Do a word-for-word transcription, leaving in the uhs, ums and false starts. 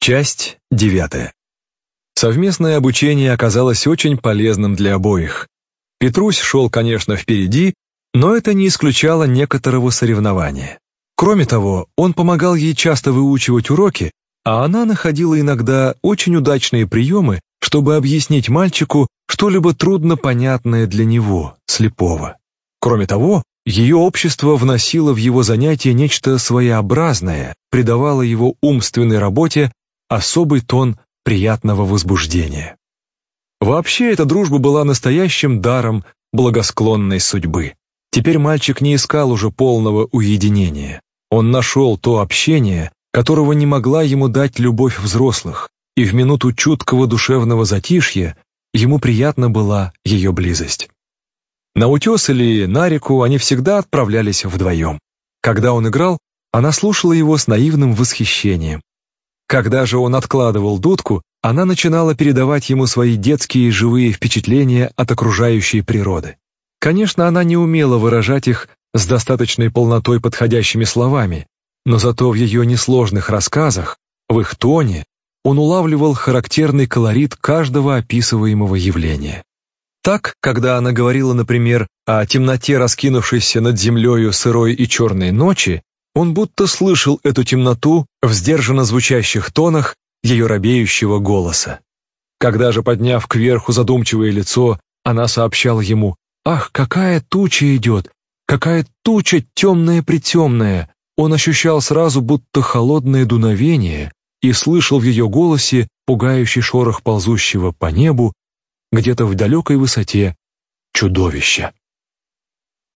Часть девятая. Совместное обучение оказалось очень полезным для обоих. Петрусь шел, конечно, впереди, но это не исключало некоторого соревнования. Кроме того, он помогал ей часто выучивать уроки, а она находила иногда очень удачные приемы, чтобы объяснить мальчику что-либо трудно понятное для него, слепого. Кроме того, ее общество вносило в его занятия нечто своеобразное, придавало его умственной работе особый тон приятного возбуждения. Вообще, эта дружба была настоящим даром благосклонной судьбы. Теперь мальчик не искал уже полного уединения. Он нашел то общение, которого не могла ему дать любовь взрослых, и в минуту чуткого душевного затишья ему приятна была ее близость. На утес или на реку они всегда отправлялись вдвоем. Когда он играл, она слушала его с наивным восхищением. Когда же он откладывал дудку, она начинала передавать ему свои детские живые впечатления от окружающей природы. Конечно, она не умела выражать их с достаточной полнотой подходящими словами, но зато в ее несложных рассказах, в их тоне, он улавливал характерный колорит каждого описываемого явления. Так, когда она говорила, например, о темноте, раскинувшейся над землею сырой и черной ночи, он будто слышал эту темноту в сдержанно звучащих тонах ее робеющего голоса. Когда же, подняв кверху задумчивое лицо, она сообщала ему: «Ах, какая туча идет! Какая туча темная-притемная!» Он ощущал сразу будто холодное дуновение и слышал в ее голосе пугающий шорох ползущего по небу где-то в далекой высоте чудовища.